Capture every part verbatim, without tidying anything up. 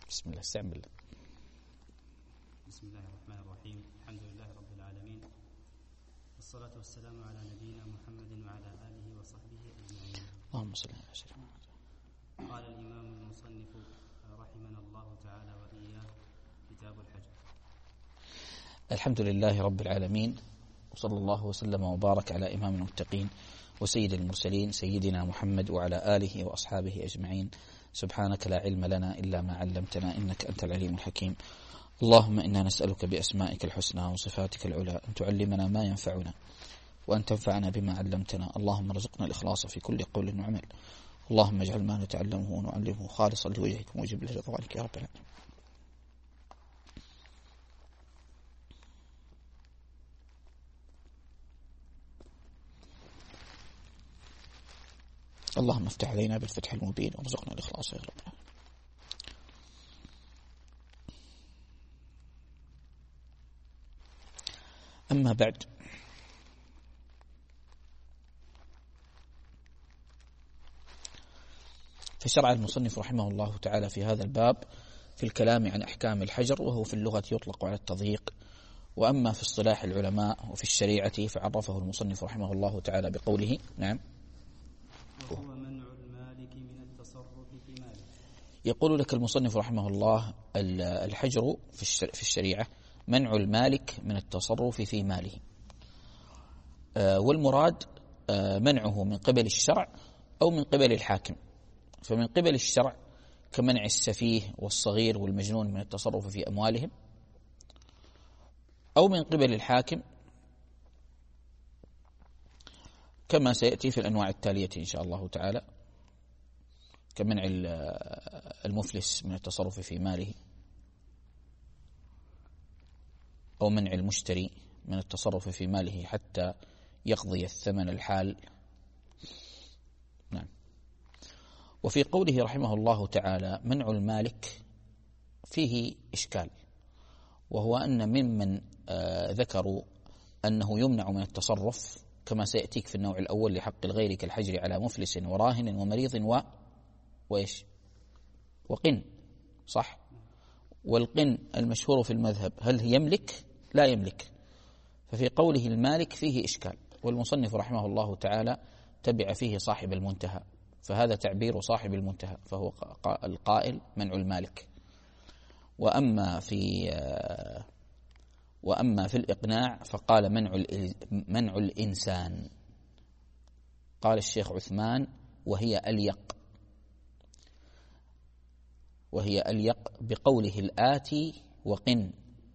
بسم الله. استعن بالله. بسم الله الرحمن الرحيم. الحمد لله رب العالمين، والصلاة والسلام على نبينا محمد وعلى آله وصحبه أجمعين. اللهم صل على سيدنا محمد. قال الإمام المصنف رحمنا الله تعالى وإياه: كتاب الحج. الحمد لله رب العالمين، وصلى الله وسلم وبارك على إمام المتقين وسيد المرسلين سيدنا محمد وعلى آله وأصحابه أجمعين. سبحانك لا علم لنا إلا ما علمتنا إنك أنت العليم الحكيم. اللهم إنا نسألك بأسمائك الحسنى وصفاتك العلى أن تعلمنا ما ينفعنا وأن تنفعنا بما علمتنا. اللهم ارزقنا الإخلاص في كل قول وعمل. اللهم اجعل ما نتعلمه ونعلمه خالصا لوجهك موجب لرضوانك يا رب العالمين. اللهم افتح علينا بالفتح المبين وارزقنا الإخلاص يا رب العالمين. أما بعد، فشرع المصنف رحمه الله تعالى في هذا الباب في الكلام عن أحكام الحجر، وهو في اللغة يطلق على التضييق، وأما في اصطلاح العلماء وفي الشريعة فعرفه المصنف رحمه الله تعالى بقوله: نعم، وهو منع المالك من التصرف في ماله. يقول لك المصنف رحمه الله: الحجر في الشريعة منع المالك من التصرف في ماله، والمراد منعه من قبل الشرع أو من قبل الحاكم. فمن قبل الشرع كمنع السفيه والصغير والمجنون من التصرف في أموالهم، أو من قبل الحاكم كما سيأتي في الأنواع التالية إن شاء الله تعالى، كمنع المفلس من التصرف في ماله، أو منع المشتري من التصرف في ماله حتى يقضي الثمن الحال. نعم. وفي قوله رحمه الله تعالى منع المالك فيه إشكال، وهو أن ممن آه ذكروا أنه يمنع من التصرف كما سيأتيك في النوع الأول لحق الغير كالحجر على مفلس وراهن ومريض و وإيش وقن، صح؟ والقن المشهور في المذهب هل يملك؟ لا يملك. ففي قوله المالك فيه إشكال، والمصنف رحمه الله تعالى تبع فيه صاحب المنتهى، فهذا تعبير صاحب المنتهى، فهو القائل منع المالك. وأما في وأما في الإقناع فقال منع منع الإنسان. قال الشيخ عثمان: وهي أليق وهي أليق بقوله الآتي وقن،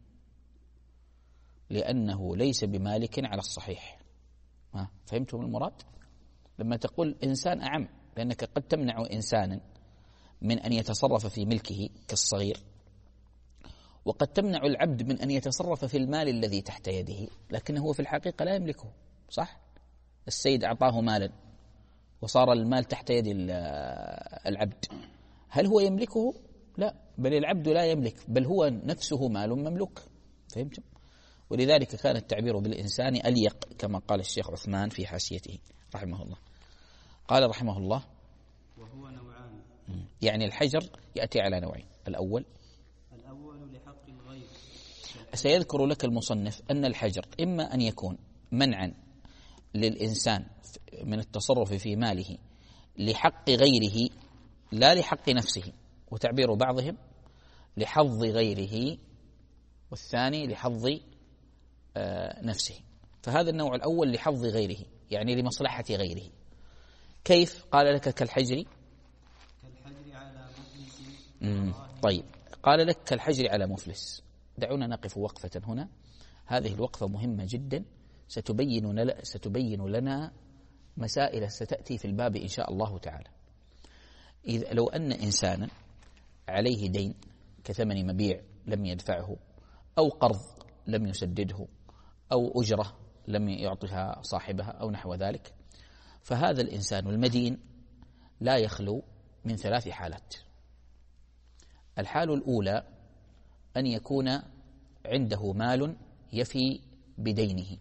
لأنه ليس بمالك على الصحيح. ها فهمتم المراد؟ لما تقول إنسان أعم، لأنك قد تمنع إنسانا من أن يتصرف في ملكه كالصغير، وقد تمنع العبد من أن يتصرف في المال الذي تحت يده، لكنه في الحقيقة لا يملكه، صح؟ السيد أعطاه مالا وصار المال تحت يد العبد، هل هو يملكه؟ لا، بل العبد لا يملك، بل هو نفسه مال مملوك. فهمتم؟ ولذلك كان التعبير بالإنسان أليق كما قال الشيخ عثمان في حاشيته رحمه الله. قال رحمه الله: وهو نوعان، يعني الحجر يأتي على نوعين. الأول الأول لحق الغير. سيذكر لك المصنف أن الحجر إما أن يكون منعا للإنسان من التصرف في ماله لحق غيره لا لحق نفسه، وتعبير بعضهم لحظ غيره، والثاني لحظ آه نفسه. فهذا النوع الأول لحظ غيره، يعني لمصلحة غيره. كيف؟ قال لك كالحجر كالحجر على مفلس. طيب، قال لك كالحجر على مفلس. دعونا نقف وقفة هنا، هذه الوقفة مهمة جدا، ستبين ستبين لنا مسائل ستأتي في الباب إن شاء الله تعالى. إذا لو أن إنسانا عليه دين كثمن مبيع لم يدفعه، أو قرض لم يسدده، أو أجرة لم يعطها صاحبها أو نحو ذلك، فهذا الإنسان المدين لا يخلو من ثلاث حالات. الحال الأولى أن يكون عنده مال يفي بدينه،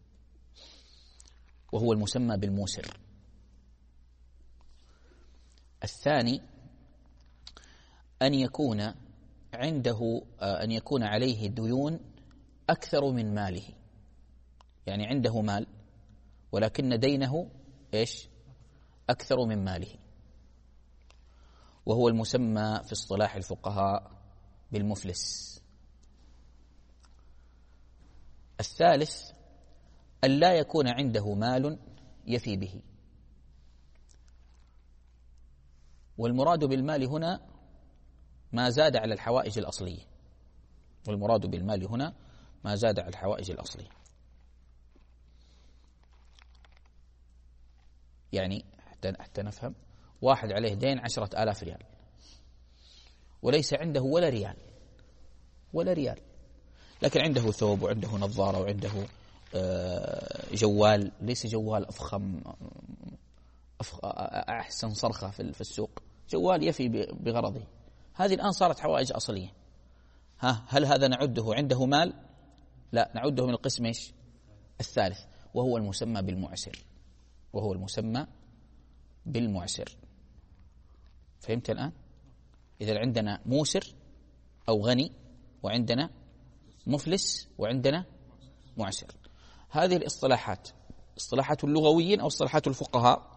وهو المسمى بالموسر. الثاني أن يكون عنده أن يكون عليه ديون أكثر من ماله، يعني عنده مال ولكن دينه إيش؟ أكثر من ماله، وهو المسمى في اصطلاح الفقهاء بالمفلس. الثالث أن لا يكون عنده مال يفي به، والمراد بالمال هنا ما زاد على الحوائج الأصلية، والمراد بالمال هنا ما زاد على الحوائج الأصلية. يعني حتى حتى نفهم، واحد عليه دين عشرة آلاف ريال وليس عنده ولا ريال ولا ريال، لكن عنده ثوب وعنده نظارة وعنده جوال، ليس جوال أفخم أحسن صرخة في السوق، جوال يفي بغرضه. هذه الآن صارت حوائج أصلية. ها هل هذا نعده عنده مال؟ لا، نعده من القسم إيش؟ الثالث، وهو المسمى بالمعسر، وهو المسمى بالمعسر. فهمت الآن؟ إذا عندنا موسر أو غني، وعندنا مفلس، وعندنا معسر. هذه الاصطلاحات اصطلاحات اللغويين أو اصطلاحات الفقهاء؟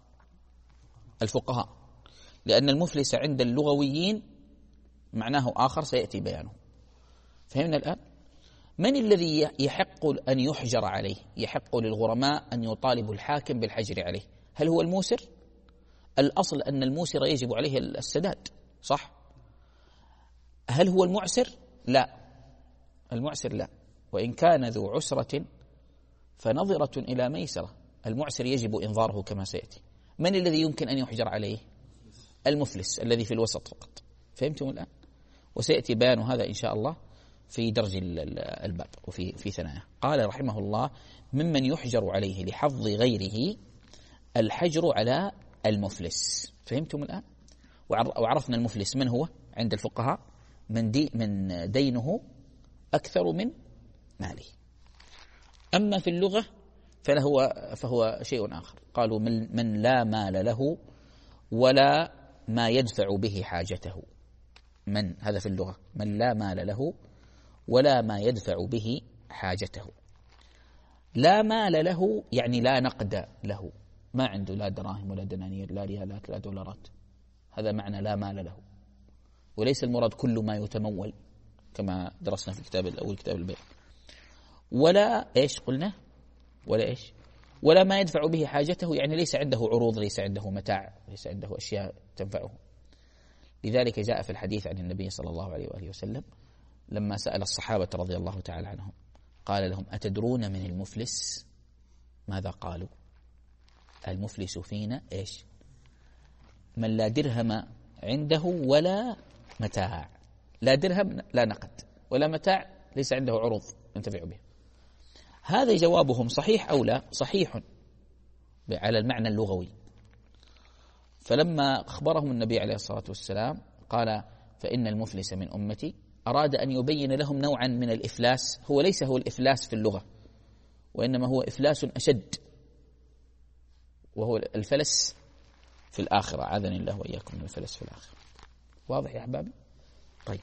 الفقهاء، لأن المفلس عند اللغويين معناه آخر سيأتي بيانه. فهمنا الآن؟ من الذي يحق أن يحجر عليه؟ يحق للغرماء أن يطالبوا الحاكم بالحجر عليه. هل هو الموسر؟ الأصل أن الموسر يجب عليه السداد، صح؟ هل هو المعسر؟ لا، المعسر لا، وإن كان ذو عسرة فنظرة إلى ميسرة. المعسر يجب إنظاره كما سيأتي. من الذي يمكن أن يحجر عليه؟ المفلس الذي في الوسط فقط. فهمتم الآن؟ وسيأتي بيان هذا إن شاء الله في درج الباب وفي في ثناياه. قال رحمه الله: ممن يحجر عليه لحظ غيره الحجر على المفلس. فهمتم الآن؟ وعرفنا المفلس من هو عند الفقهاء؟ من دي من دينه أكثر من ماله. أما في اللغة فهو فهو شيء آخر. قالوا من, من لا مال له ولا ما يدفع به حاجته. من هذا في اللغة من لا مال له ولا ما يدفع به حاجته. لا مال له يعني لا نقد له، ما عنده لا دراهم ولا دنانير، لا ريالات لا دولارات. هذا معنى لا مال له، وليس المراد كل ما يتمول كما درسنا في الكتاب الأول كتاب البيع. ولا إيش قلنا؟ ولا إيش؟ ولا ما يدفع به حاجته، يعني ليس عنده عروض، ليس عنده متاع، ليس عنده أشياء تنفعه. لذلك جاء في الحديث عن النبي صلى الله عليه وآله وسلم لما سأل الصحابة رضي الله تعالى عنهم قال لهم: أتدرون من المفلس؟ ماذا قالوا؟ المفلس فينا إيش؟ من لا درهم عنده ولا متاع. لا درهم لا نقد ولا متاع، ليس عنده عروض ينتفع بها. هذا جوابهم صحيح أو لا؟ صحيح على المعنى اللغوي. فلما أخبرهم النبي عليه الصلاة والسلام قال: فإن المفلس من أمتي، أراد أن يبين لهم نوعا من الإفلاس، هو ليس هو الإفلاس في اللغة، وإنما هو إفلاس أشد، وهو الفلس في الآخرة. عاذني الله وإياكم من الفلس في الآخرة. واضح يا أحبابي؟ طيب،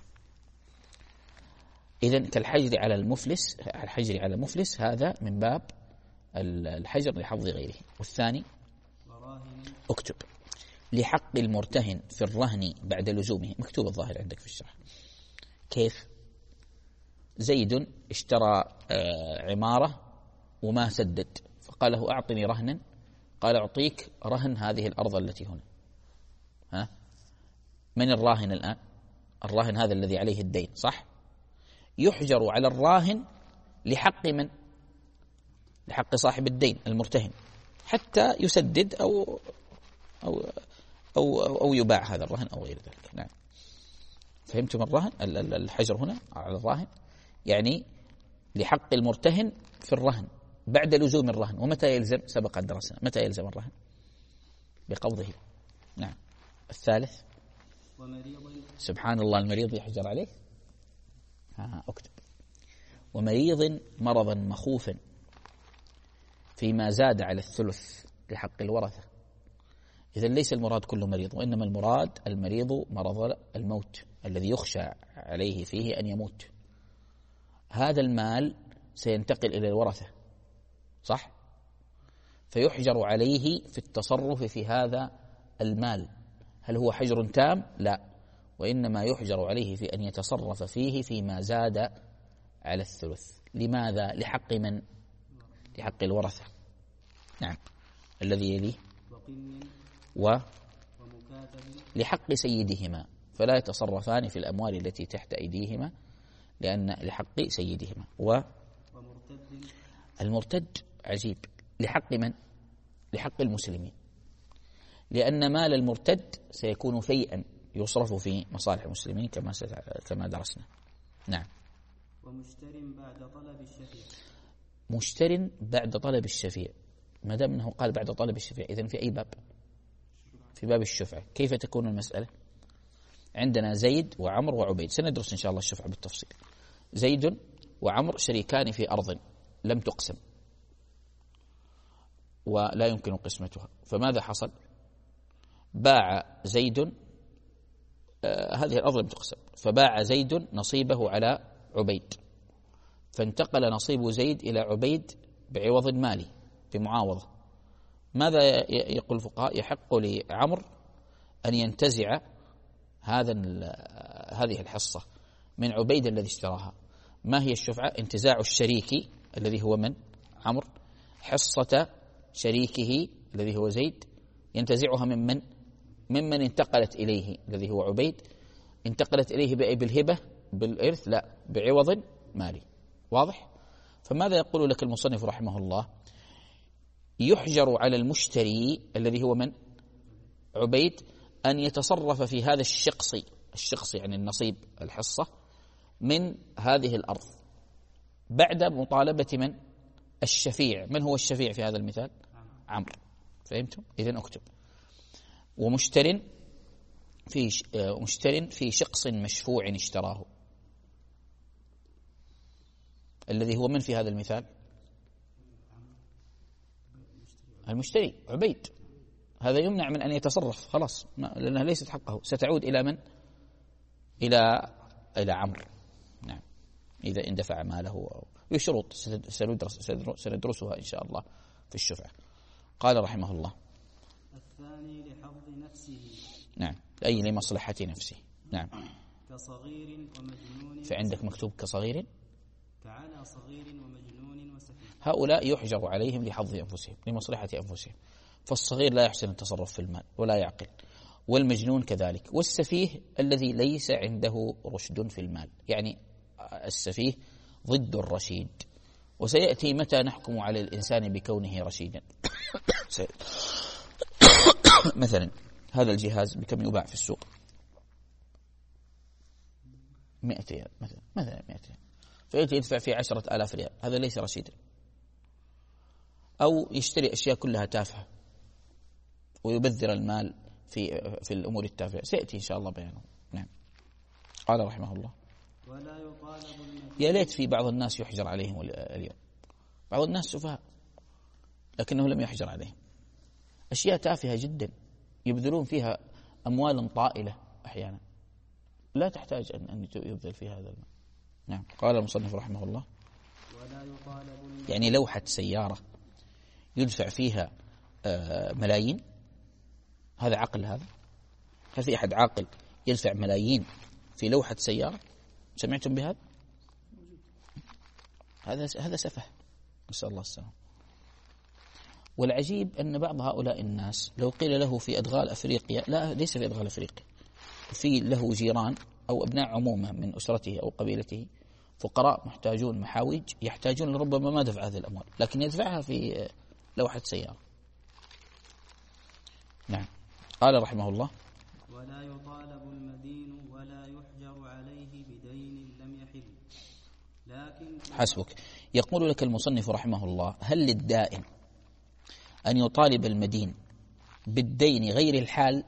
إذن كالحجر على المفلس، الحجر على المفلس هذا من باب الحجر لحظ غيره. والثاني اكتب: لحق المرتهن في الرهن بعد لزومه. مكتوب الظاهر عندك في الشرح. كيف؟ زيد اشترى عمارة وما سدد، فقال له: أعطني رهنا. قال: أعطيك رهن هذه الأرض التي هنا. ها؟ من الراهن الآن؟ الراهن هذا الذي عليه الدين، صح؟ يحجر على الراهن لحق من؟ لحق صاحب الدين المرتهن، حتى يسدد أو أو أو أو يباع هذا الرهن أو غير ذلك. نعم، فهمتم الرهن؟ الحجر هنا على الراهن يعني لحق المرتهن في الرهن بعد لزوم الرهن. ومتى يلزم؟ سبق أن درسنا متى يلزم الرهن؟ بقبضه. نعم. الثالث: ومريض. سبحان الله، المريض يحجر عليه. ها اكتب: ومريض مرضا مخوفا فيما زاد على الثلث لحق الورثة. إذن ليس المراد كل مريض، وإنما المراد المريض مرض الموت الذي يخشى عليه فيه أن يموت. هذا المال سينتقل إلى الورثة، صح؟ فيحجر عليه في التصرف في هذا المال. هل هو حجر تام؟ لا، وإنما يحجر عليه في أن يتصرف فيه فيما زاد على الثلث. لماذا؟ لحق من؟ لحق الورثة. نعم. الذي يليه و لحق سيدهما، فلا يتصرفان في الأموال التي تحت أيديهما لأن لحق سيدهما. و المرتد عجيب، لحق من؟ لحق المسلمين، لأن مال المرتد سيكون فيئا يصرف في مصالح المسلمين كما كما درسنا. نعم. ومشتر بعد طلب الشفيع. مشتر بعد طلب الشفيع، ما دام انه قال بعد طلب الشفيع، اذن في اي باب؟ في باب الشفعة. كيف تكون المسألة؟ عندنا زيد وعمر وعبيد، سندرس ان شاء الله الشفعة بالتفصيل. زيد وعمر شريكان في أرض لم تقسم ولا يمكن قسمتها، فماذا حصل؟ باع زيد آه هذه الأرض لم تقسم، فباع زيد نصيبه على عبيد، فانتقل نصيب زيد إلى عبيد بعوض مالي بمعاوضة. ماذا يقول الفقهاء؟ يحق لعمر أن ينتزع هذا هذه الحصة من عبيد الذي اشتراها. ما هي الشفعة؟ انتزاع الشريك الذي هو من؟ عمر، حصة شريكه الذي هو زيد، ينتزعها من من؟ ممن انتقلت إليه الذي هو عبيد. انتقلت إليه بالهبة بالإرث؟ لا، بعوض مالي. واضح؟ فماذا يقول لك المصنف رحمه الله؟ يحجر على المشتري الذي هو من؟ عبيد أن يتصرف في هذا الشقص، الشقص يعني النصيب الحصة من هذه الأرض بعد مطالبة من؟ الشفيع. من هو الشفيع في هذا المثال؟ عمرو. فهمتم؟ إذن اكتب. ومشتر في مشتر في شقص مشفوع اشتراه، الذي هو من في هذا المثال؟ المشتري عبيد. هذا يمنع من أن يتصرف خلاص، لأنها ليست حقه، ستعود إلى من؟ إلى إلى عمرو. نعم، إذا اندفع ماله. بشروط سندرس سندرسها إن شاء الله في الشفعة. قال رحمه الله: الثاني لحظ نفسه. نعم، أي لمصلحة نفسه. نعم. كصغير ومجنون. فعندك مكتوب كصغير؟ كعلى صغير ومجنون وسفيه. هؤلاء يحجر عليهم لحظ أنفسهم، لمصلحة أنفسهم. فالصغير لا يحسن التصرف في المال ولا يعقل، والمجنون كذلك، والسفيه الذي ليس عنده رشد في المال، يعني السفيه ضد الرشيد. وسيأتي متى نحكم على الإنسان بكونه رشيدا. مثلا هذا الجهاز بكم يباع في السوق؟ مئة ريال مثلا، مثلا مئة ريال، فيأتي يدفع فيه عشرة آلاف ريال، هذا ليس رشيدا. أو يشتري أشياء كلها تافهة ويبذر المال في في الأمور التافهة، سيأتي إن شاء الله بيانه. نعم. قال رحمه الله: ولا يطالب. يا ليت في بعض الناس يحجر عليهم اليوم، بعض الناس سفهاء لكنه لم يحجر عليهم، أشياء تافهة جدا يبذلون فيها أموالا طائلة أحيانا لا تحتاج أن أن يبذل فيها هذا المال. نعم. قال المصنف رحمه الله: ولا يطالب. يعني لوحة سيارة يدفع فيها ملايين، هذا عقل؟ هذا هل في أحد عاقل يدفع ملايين في لوحة سيارة؟ سمعتم بهذا؟ هذا هذا سفه، نسأل الله السلامة. والعجيب أن بعض هؤلاء الناس لو قيل له في أدغال أفريقيا، لا ليس في أدغال أفريقيا، في له جيران أو أبناء عمومة من أسرته أو قبيلته فقراء محتاجون محاوج يحتاجون لربما ما دفع هذه الأموال، لكن يدفعها في لوحة سيارة. نعم. قال رحمه الله: ولا يطالب المدين ولا يحجر عليه بدين لم يحل. لكن حسبك. يقول لك المصنف رحمه الله: هل للدائن أن يطالب المدين بالدين غير الحال؟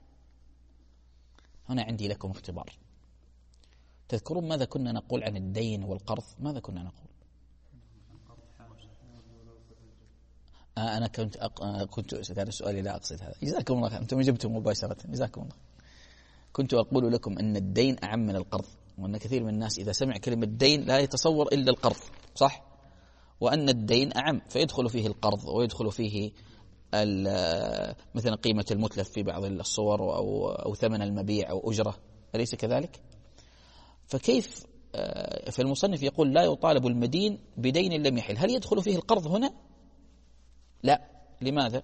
هنا عندي لكم اختبار. تذكرون ماذا كنا نقول عن الدين والقرض؟ ماذا كنا نقول؟ آه أنا كنت أق... كنت كان سؤالي لا أقصد هذا. جزاكم الله خير، أنتم جبتم مباشرة، جزاكم الله. كنت أقول لكم أن الدين أعم من القرض، وأن كثير من الناس إذا سمع كلمة دين لا يتصور إلا القرض، صح؟ وأن الدين أعم، فيدخل فيه القرض ويدخل فيه مثلا قيمة المتلف في بعض الصور أو أو ثمن المبيع أو أجرة، أليس كذلك؟ فكيف فالمصنف يقول لا يطالب المدين بدين لم يحل، هل يدخل فيه القرض هنا؟ لا. لماذا؟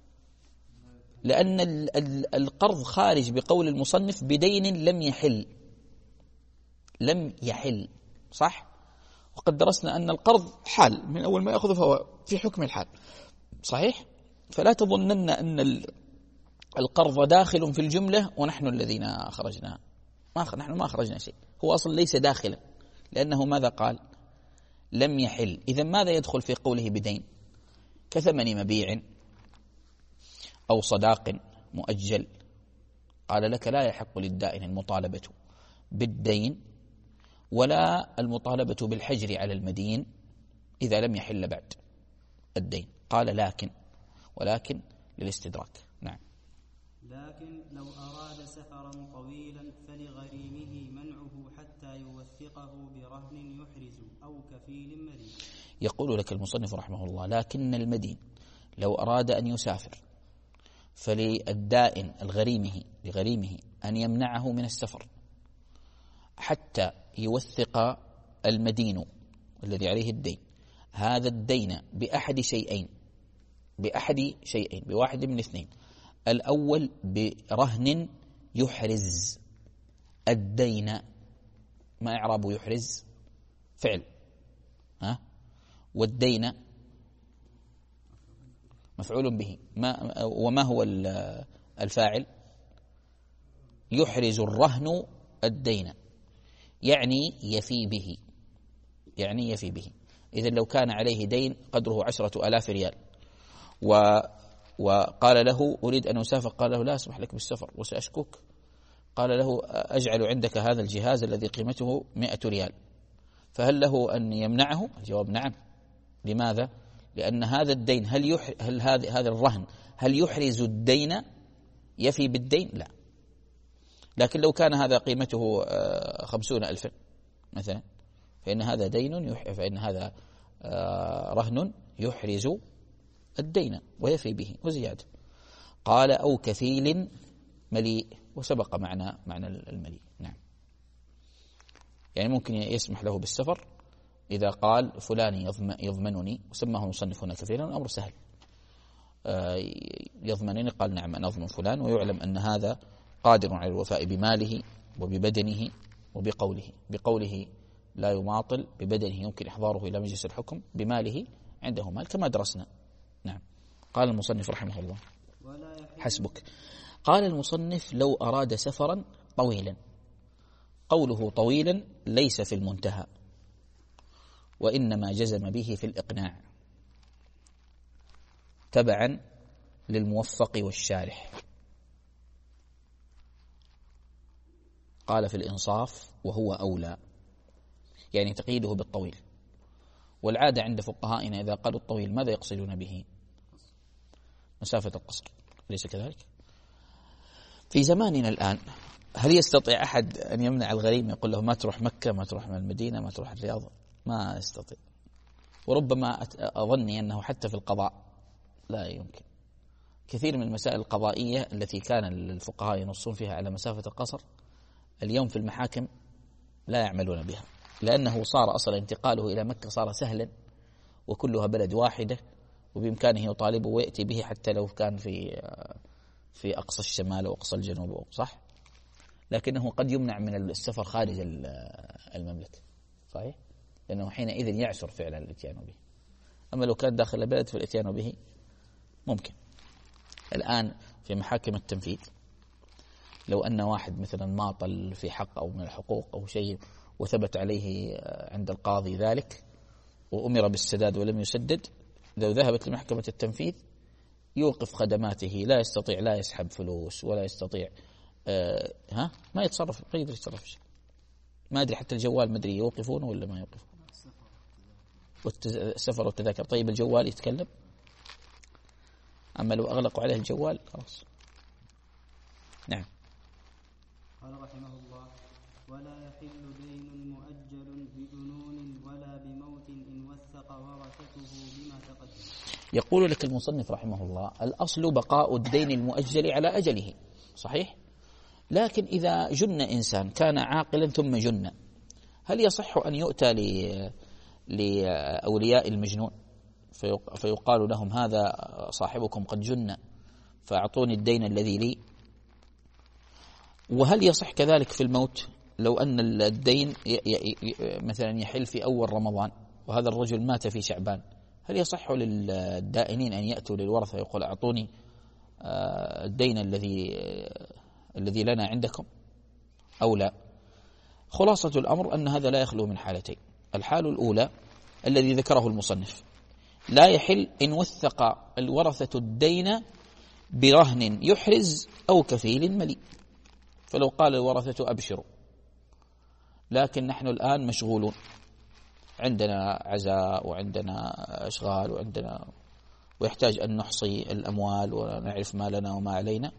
لأن القرض خارج بقول المصنف بدين لم يحل، لم يحل، صح؟ وقد درسنا أن القرض حال من أول ما يأخذه فهو في حكم الحال، صحيح؟ فلا تظنن أن القرض داخل في الجملة ونحن الذين أخرجنا، ما نحن ما أخرجنا شيء، هو أصلا ليس داخلا، لأنه ماذا قال؟ لم يحل. إذا ماذا يدخل في قوله بدين؟ كثمن مبيع أو صداق مؤجل. قال لك لا يحق للدائن المطالبة بالدين ولا المطالبة بالحجر على المدين إذا لم يحل بعد الدين. قال لكن، ولكن للاستدراك. نعم. لكن لو أراد سفرا طويلا فلغريمه منعه حتى يوثقه برهن يحرز أو كفيل مريض. يقول لك المصنف رحمه الله لكن المدين لو أراد أن يسافر فللدائن الغريمه لغريمه أن يمنعه من السفر حتى يوثق المدين الذي عليه الدين هذا الدين بأحد شيئين، بأحد شيئين بواحد من اثنين. الأول برهن يحرز الدين. ما إعراب يحرز؟ فعل، ها؟ والدين مفعول به. ما وما هو الفاعل؟ يحرز الرهن الدين، يعني يفي به، يعني يفي به. إذن لو كان عليه دين قدره عشرة ألاف ريال و وقال له أريد أن أسافر، قال له لا أسمح لك بالسفر وسأشكوك، قال له أجعل عندك هذا الجهاز الذي قيمته مئة ريال، فهل له أن يمنعه؟ الجواب نعم. لماذا؟ لأن هذا الدين هل يح... هل هذا هذا الرهن هل يحرز الدين يفي بالدين؟ لا. لكن لو كان هذا قيمته خمسون ألفا مثلا فإن هذا دين يح... فإن هذا رهن يحرز الدين ويفي به وزيادة. قال أو كفيل مليء، وسبق معنا معنى المليء. نعم. يعني ممكن يسمح له بالسفر إذا قال فلان يضمنني، وسماه المصنف هنا كفيلا، الأمر سهل. يضمنني، قال نعم أنا أضمن فلان، ويعلم أن هذا قادر على الوفاء بماله وببدنه وبقوله. بقوله لا يماطل، ببدنه يمكن إحضاره إلى مجلس الحكم، بماله عنده مال كما درسنا. نعم. قال المصنف رحمه الله حسبك. قال المصنف لو أراد سفرا طويلا، قوله طويلا ليس في المنتهى، وإنما جزم به في الإقناع تبعا للموفق والشارح. قال في الإنصاف وهو أولى، يعني تقييده بالطويل. والعادة عند فقهائنا إذا قالوا الطويل ماذا يقصدون به؟ مسافة القصر، أليس كذلك؟ في زماننا الآن هل يستطيع أحد أن يمنع الغريم يقول له ما تروح مكة، ما تروح من المدينة، ما تروح الرياض؟ ما يستطيع. وربما أظني أنه حتى في القضاء لا يمكن. كثير من المسائل القضائية التي كان الفقهاء ينصون فيها على مسافة القصر اليوم في المحاكم لا يعملون بها، لأنه صار أصلا انتقاله إلى مكة صار سهلا، وكلها بلد واحدة، وبإمكانه يطالبه ويأتي به حتى لو كان في في أقصى الشمال وأقصى الجنوب، صح؟ لكنه قد يمنع من السفر خارج المملكة، صحيح؟ لأنه حينئذ يعسر فعلا الاتيان به. أما لو كان داخل البلد فالاتيان به ممكن. الآن في محاكم التنفيذ لو أن واحد مثلا ماطل في حق أو من الحقوق أو شيء وثبت عليه عند القاضي ذلك وأمر بالسداد ولم يسدد، لو ذهبت لمحكمة التنفيذ يوقف خدماته، لا يستطيع لا يسحب فلوس ولا يستطيع آه ها ما يتصرف، ما يقدر يتصرف شيء. ما أدري حتى الجوال ما أدري يوقفونه ولا ما يوقفونه. والسفر والتذاكر. طيب الجوال يتكلم؟ أما لو أغلقوا عليه الجوال خلاص. نعم. قال رحمه الله: ولا يحل دين مؤجل بجنون ولا بموت إن وثق ورثته بما تقدم. يقول لك المصنف رحمه الله: الأصل بقاء الدين المؤجل على أجله، صحيح؟ لكن إذا جن إنسان كان عاقلا ثم جن، هل يصح أن يؤتى لأولياء المجنون فيقال لهم: هذا صاحبكم قد جن فأعطوني الدين الذي لي؟ وهل يصح كذلك في الموت لو أن الدين مثلا يحل في أول رمضان وهذا الرجل مات في شعبان، هل يصح للدائنين أن يأتوا للورثة يقول: أعطوني الدين الذي الذي لنا عندكم أو لا؟ خلاصة الأمر أن هذا لا يخلو من حالتين. الحال الأولى الذي ذكره المصنف: لا يحل إن وثق الورثة الدين برهن يحرز أو كفيل مليء. فلو قال الورثة: أبشروا، لكن نحن الآن مشغولون، عندنا عزاء وعندنا أشغال وعندنا ويحتاج أن نحصي الأموال ونعرف ما لنا وما علينا،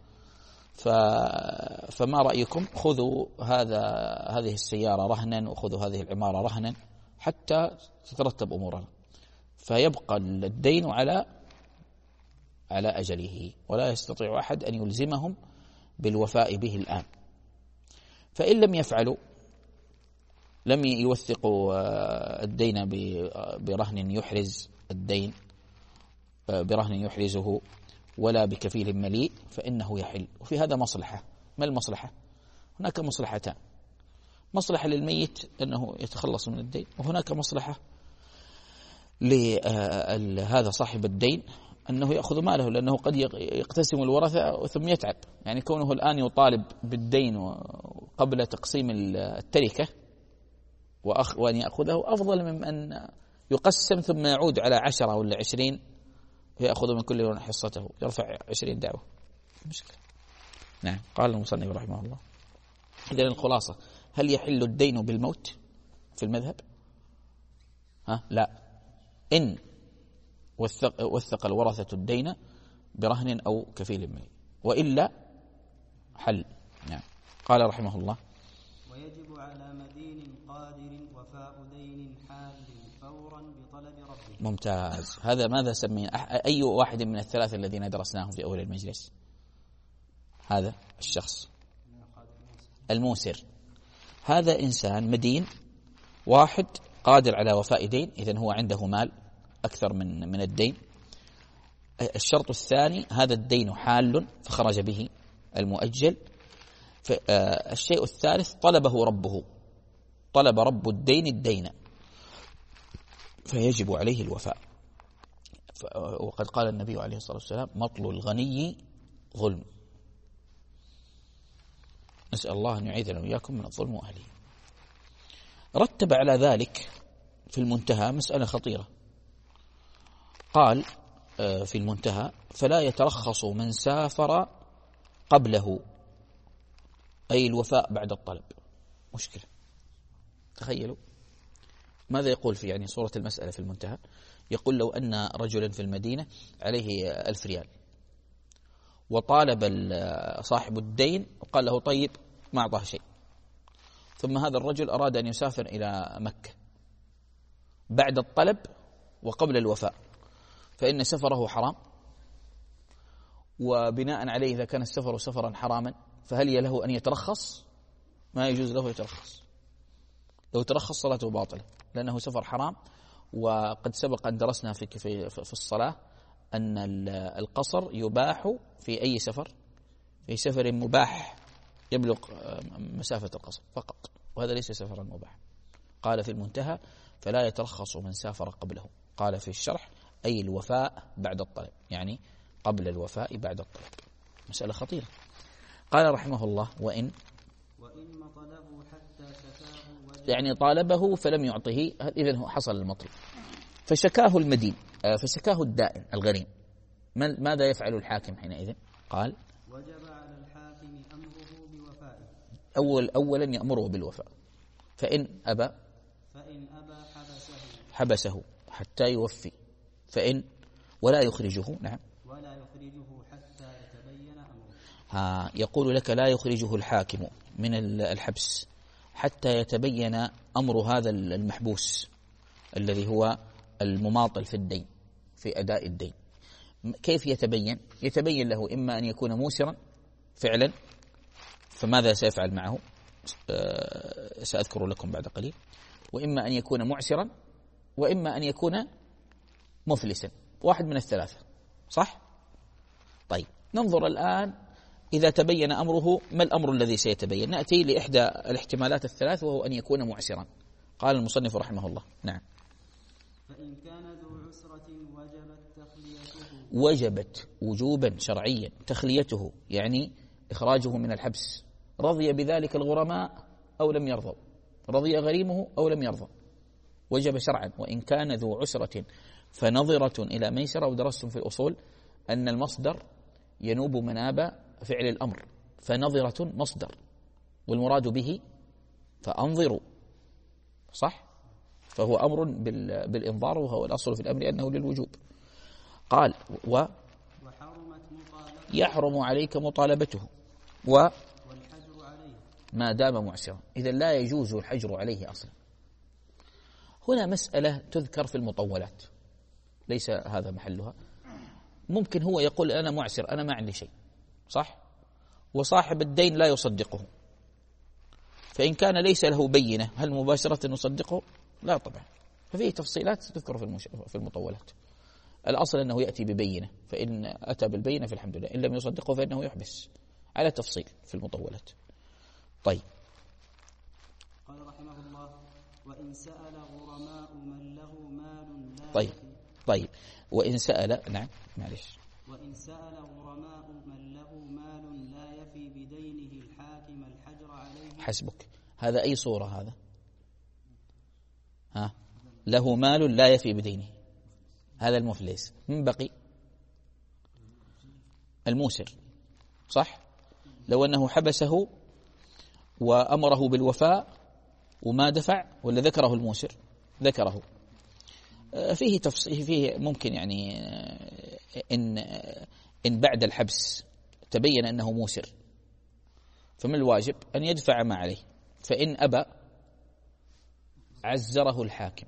فما رأيكم خذوا هذا هذه السيارة رهنا وخذوا هذه العمارة رهنا حتى تترتب أمورنا، فيبقى الدين على على أجله ولا يستطيع أحد أن يلزمهم بالوفاء به الآن. فإن لم يفعلوا، لم يوثقوا الدين برهن يحرز الدين برهن يحرزه ولا بكفيل مليء، فإنه يحل. وفي هذا مصلحة. ما المصلحة؟ هناك مصلحتان: مصلحة للميت أنه يتخلص من الدين، وهناك مصلحة لهذا صاحب الدين أنه يأخذ ماله، لأنه قد يقتسم الورثة ثم يتعب. يعني كونه الآن يطالب بالدين قبل تقسيم التركة وأن يأخذه أفضل من أن يقسم ثم يعود على عشرة ولا عشرين يأخذ من كل حصته، يرفع عشرين دعوة، مشكلة. نعم. قال المصنف رحمه الله: إذن الخلاصة: هل يحل الدين بالموت في المذهب؟ ها؟ لا، إن وثق, وثق الورثة الدين برهن أو كفيل مليء، وإلا حل. نعم. قال رحمه الله: ويجب على مدين قادر وفاء دين حال فورا بطلب ربه. ممتاز. هذا ماذا سميه؟ أي واحد من الثلاثة الذين درسناهم في أول المجلس؟ هذا الشخص الموسر. هذا إنسان مدين، واحد قادر على وفاء دين، إذن هو عنده مال أكثر من من الدين. الشرط الثاني: هذا الدين حال فخرج به المؤجل. الشيء الثالث: طلبه ربه، طلب رب الدين الدين، فيجب عليه الوفاء. وقد قال النبي عليه الصلاة والسلام: مطل الغني ظلم. نسأل الله أن يعيذنا وإياكم من الظلم وأهله. رتب على ذلك في المنتهى مسألة خطيرة. قال في المنتهى: فلا يترخص من سافر قبله، أي الوفاء بعد الطلب. مشكلة. تخيلوا ماذا يقول في يعني صورة المسألة في المنتهى. يقول: لو أن رجلا في المدينة عليه ألف ريال وطالب صاحب الدين وقال له: طيب، ما أعطاه شيء، ثم هذا الرجل أراد أن يسافر إلى مكة بعد الطلب وقبل الوفاء، فإن سفره حرام، وبناء عليه إذا كان السفر سفرا حراما فهل له أن يترخص؟ ما يجوز له يترخص. لو ترخص صلاته باطلة، لأنه سفر حرام. وقد سبق أن درسنا في في الصلاة أن القصر يباح في أي سفر، في سفر مباح يبلغ مسافة القصر فقط، وهذا ليس سفرا مباح. قال في المنتهى: فلا يترخص من سافر قبله. قال في الشرح: أي الوفاء بعد الطلب، يعني قبل الوفاء بعد الطلب. مسألة خطيرة. قال رحمه الله: وإن وإن طلبوا حتى شكاه، يعني طالبه فلم يعطه، إذن هو حصل المطلب، فشكاه المدين، فشكاه الدائن الغريم، ماذا يفعل الحاكم حينئذ؟ قال: وجب على الحاكم أمره بوفائه. أول أولا يأمره بالوفاء، فإن أبى فإن أبى حبسه حبسه حتى يوفي، فإن ولا يخرجه. نعم. ولا يخرجه حتى يتبين أمره. ها يقول لك لا يخرجه الحاكم من الحبس حتى يتبين أمر هذا المحبوس الذي هو المماطل في الدين، في أداء الدين. كيف يتبين؟ يتبين له إما أن يكون موسرا فعلا، فماذا سيفعل معه سأذكر لكم بعد قليل، وإما أن يكون معسرا، وإما أن يكون مفلسا، واحد من الثلاثة، صح؟ طيب ننظر الآن إذا تبين أمره ما الأمر الذي سيتبين. نأتي لإحدى الاحتمالات الثلاث وهو أن يكون معسرا. قال المصنف رحمه الله نعم فإن كان ذو عسرة وجبت تخليته وجبت وجوبا شرعيا تخليته، يعني إخراجه من الحبس، رضي بذلك الغرماء أو لم يرضوا، رضي غريمه أو لم يرضى، وجب شرعا. وإن كان ذو عسرة فنظرة إلى ميسرة. ودرستم في الأصول أن المصدر ينوب مناب فعل الأمر، فنظرة مصدر والمراد به فأنظروا، صح؟ فهو أمر بالإنظار، وهو الأصل في الأمر أنه للوجوب. قال و يحرم عليك مطالبته و والحجر عليه ما دام معسرا. إذا لا يجوز الحجر عليه أصلا. هنا مسألة تذكر في المطولات ليس هذا محلها. ممكن هو يقول أنا معسر، أنا ما عندي شيء، صح؟ وصاحب الدين لا يصدقه، فإن كان ليس له بينة هل مباشرة نصدقه؟ لا طبعا، ففيه تفصيلات تذكر في المش... في المطولات. الأصل أنه يأتي ببينة، فإن أتى بالبينة فالحمد لله، إن لم يصدقه فإنه يحبس، على تفصيل في المطولات. طيب قال رحمه الله وإن سأل غرماء من له مال لا طيب طيب وإن سأل نعم معلش وإن سأل غرماء من له مال لا يفي بدينه الحاكم الحجر عليه. حسبك. هذا أي صورة هذا؟ ها له مال لا يفي بدينه، هذا المفلس. من بقي؟ الموسر، صح؟ لو أنه حبسه وأمره بالوفاء وما دفع، ولا ذكره الموسر؟ ذكره. فيه تفصيل، فيه ممكن يعني إن إن بعد الحبس تبين أنه موسر فمن الواجب أن يدفع ما عليه، فإن أبى عزره الحاكم.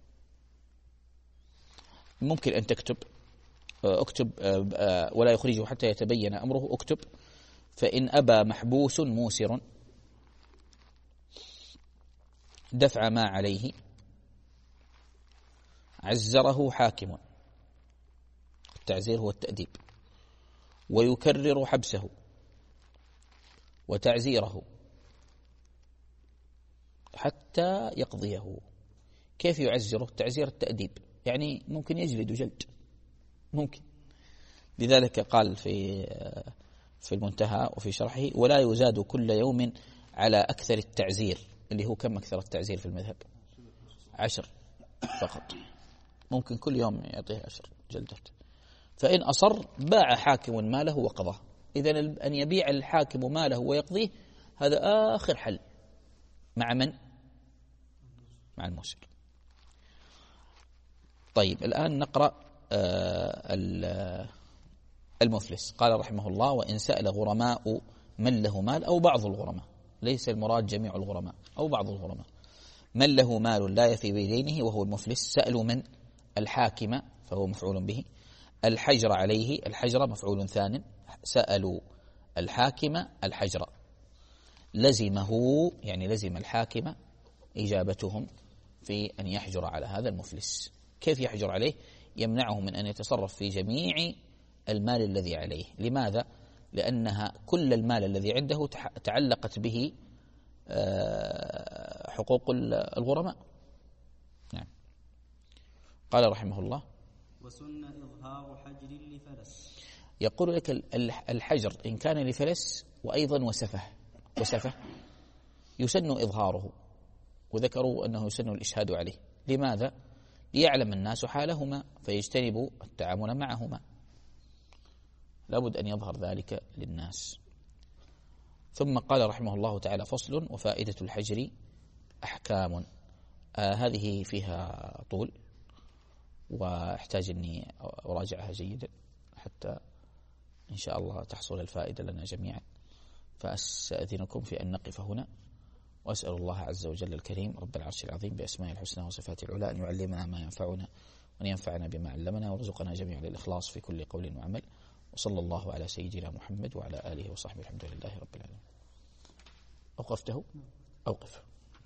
ممكن أن تكتب اكتب ولا يخرجه حتى يتبين أمره، اكتب فإن أبى محبوس موسر دفع ما عليه عزره حاكم. التعزير هو التأديب، ويكرر حبسه وتعزيره حتى يقضيه. كيف يعزره؟ تعزير التأديب، يعني ممكن يجلد جلد، ممكن. لذلك قال في في المنتهى وفي شرحه ولا يزاد كل يوم على أكثر التعزير، اللي هو كم أكثر التعزير في المذهب؟ عشر فقط، ممكن كل يوم يعطيه عشر جلدات. فإن أصر باع حاكم ماله وقضاه. إذن أن يبيع الحاكم ماله ويقضيه هذا آخر حل. مع من؟ مع الموسر. طيب الآن نقرأ المفلس. قال رحمه الله وإن سأل غرماء من له مال أو بعض الغرماء، ليس المراد جميع الغرماء، أو بعض الغرماء، من له مال لا يفي بدينه وهو المفلس. سألوا من؟ الحاكم فهو مفعول به، الحجر عليه، الحجر مفعول ثان، سألوا الحاكم الحجر، لزمه يعني لزم الحاكم إجابتهم في أن يحجر على هذا المفلس. كيف يحجر عليه؟ يمنعه من أن يتصرف في جميع المال الذي عليه. لماذا؟ لأنها كل المال الذي عنده تعلقت به حقوق الغرماء. نعم. قال رحمه الله وسن إظهار حجر لفلس. يقول لك الحجر إن كان لفلس وأيضا وسفه، وسفه يسن إظهاره، وذكروا أنه يسن الإشهاد عليه. لماذا؟ ليعلم الناس حالهما فيجتنبوا التعامل معهما، لابد أن يظهر ذلك للناس. ثم قال رحمه الله تعالى فصل وفائدة الحجر أحكام. آه هذه فيها طول واحتاج أني أراجعها جيدا حتى إن شاء الله تحصل الفائدة لنا جميعا. فأستأذنكم في أن نقف هنا، وأسأل الله عز وجل الكريم رب العرش العظيم بأسماء الحسنى وصفاته العلى أن يعلمنا ما ينفعنا وأن ينفعنا بما علمنا، ورزقنا جميعا الإخلاص في كل قول وعمل. وصلى الله على سيدنا محمد وعلى آله وصحبه الحمد لله رب العالمين. أوقفته؟ أوقف.